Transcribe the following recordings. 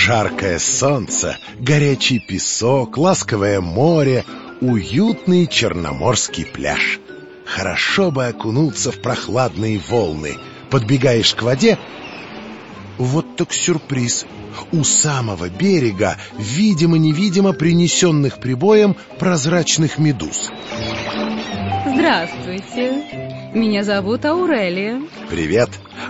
Жаркое солнце, горячий песок, ласковое море, уютный черноморский пляж. Хорошо бы окунуться в прохладные волны. Подбегаешь к воде, вот так сюрприз. У самого берега, видимо-невидимо принесенных прибоем прозрачных медуз. Здравствуйте, меня зовут Аурелия. Привет.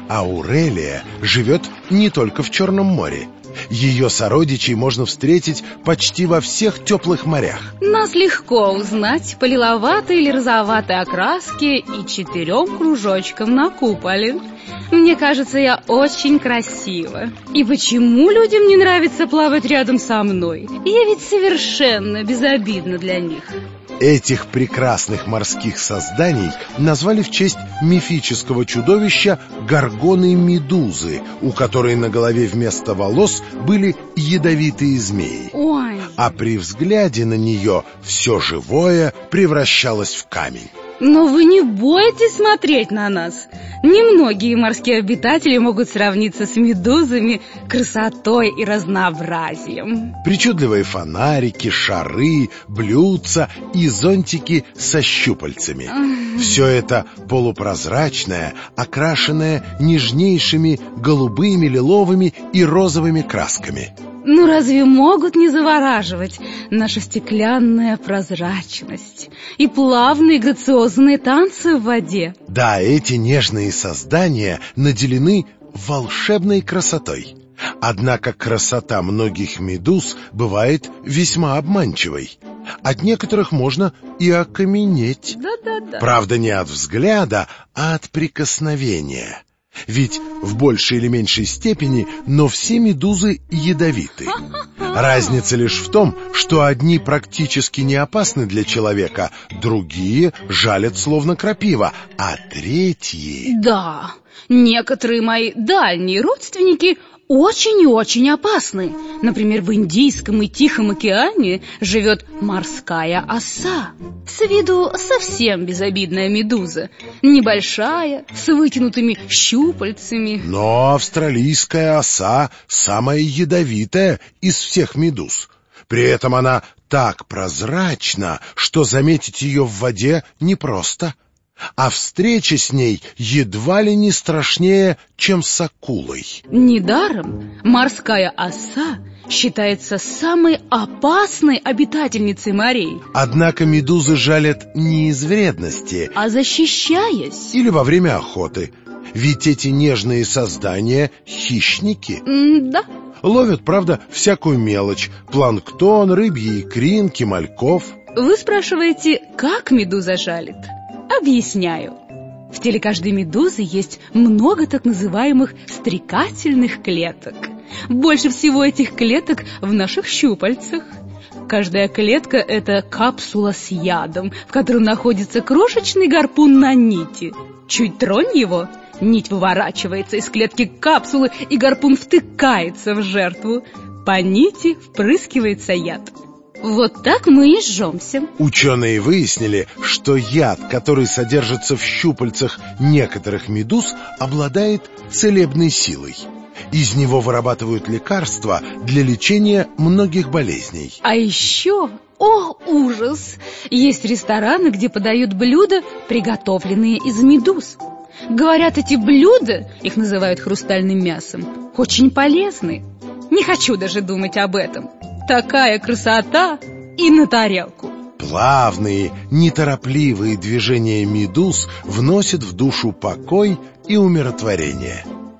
Аурелия живет не только в Черном море. Ее сородичей можно встретить почти во всех теплых морях. Нас легко узнать по лиловатой или розоватой окраске и 4 кружочкам на куполе. Мне кажется, я очень красива. И почему людям не нравится плавать рядом со мной? Я ведь совершенно безобидна для них. Этих прекрасных морских созданий назвали в честь мифического чудовища горгоны-медузы, у которой на голове вместо волос были ядовитые змеи. Ой. А при взгляде на нее все живое превращалось в камень. Но вы не бойтесь смотреть на нас. Немногие морские обитатели могут сравниться с медузами красотой и разнообразием. Причудливые фонарики, шары, блюдца и зонтики со щупальцами. Все это полупрозрачное, окрашенное нежнейшими голубыми, лиловыми и розовыми красками. Ну разве могут не завораживать наша стеклянная прозрачность и плавные грациозные танцы в воде? Да, эти нежные создания наделены волшебной красотой. Однако красота многих медуз бывает весьма обманчивой. От некоторых можно и окаменеть. Да. Правда, не от взгляда, а от прикосновения. Ведь в большей или меньшей степени, но все медузы ядовиты. Разница лишь в том, что одни практически не опасны для человека, другие жалят словно крапива, а третьи... Да, некоторые мои дальние родственники очень и очень опасны. Например, в Индийском и Тихом океане живет морская оса. С виду совсем безобидная медуза. Небольшая, с вытянутыми щупальцами. Но австралийская оса самая ядовитая из всех медуз. При этом она так прозрачна, что заметить ее в воде непросто. А встреча с ней едва ли не страшнее, чем с акулой. Недаром морская оса считается самой опасной обитательницей морей. Однако медузы жалят не из вредности, А защищаясь. или во время охоты. Ведь эти нежные создания — хищники. Да. Ловят, правда, всякую мелочь: планктон, рыбьи икринки, мальков. Вы спрашиваете, как медуза жалит? Объясняю. В теле каждой медузы есть много так называемых стрекательных клеток. Больше всего этих клеток в наших щупальцах. Каждая клетка — это капсула с ядом, в которой находится крошечный гарпун на нити. Чуть тронь его, нить выворачивается из клетки капсулы, и гарпун втыкается в жертву. По нити впрыскивается яд. Вот так мы и жжемся. Ученые выяснили, что яд, который содержится в щупальцах некоторых медуз, обладает целебной силой. Из него вырабатывают лекарства для лечения многих болезней. А еще, о ужас, есть рестораны, где подают блюда, приготовленные из медуз. Говорят, эти блюда, их называют хрустальным мясом, очень полезны. Не хочу даже думать об этом. Такая красота и на тарелку. Плавные, неторопливые движения медуз вносят в душу покой и умиротворение.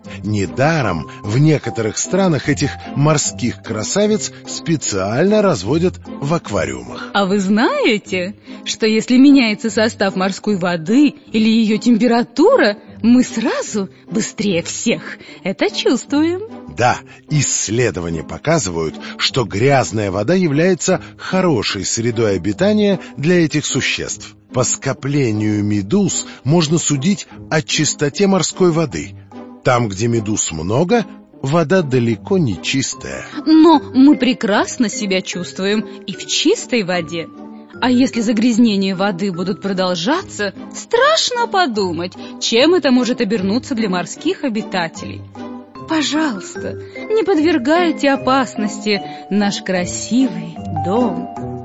Недаром в некоторых странах этих морских красавиц специально разводят в аквариумах. А вы знаете, что если меняется состав морской воды или ее температура, мы сразу быстрее всех это чувствуем? Да, исследования показывают, что грязная вода является хорошей средой обитания для этих существ. По скоплению медуз можно судить о чистоте морской воды. Там, где медуз много, вода далеко не чистая. Но мы прекрасно себя чувствуем и в чистой воде. А если загрязнения воды будут продолжаться, страшно подумать, чем это может обернуться для морских обитателей. Пожалуйста, не подвергайте опасности наш красивый дом.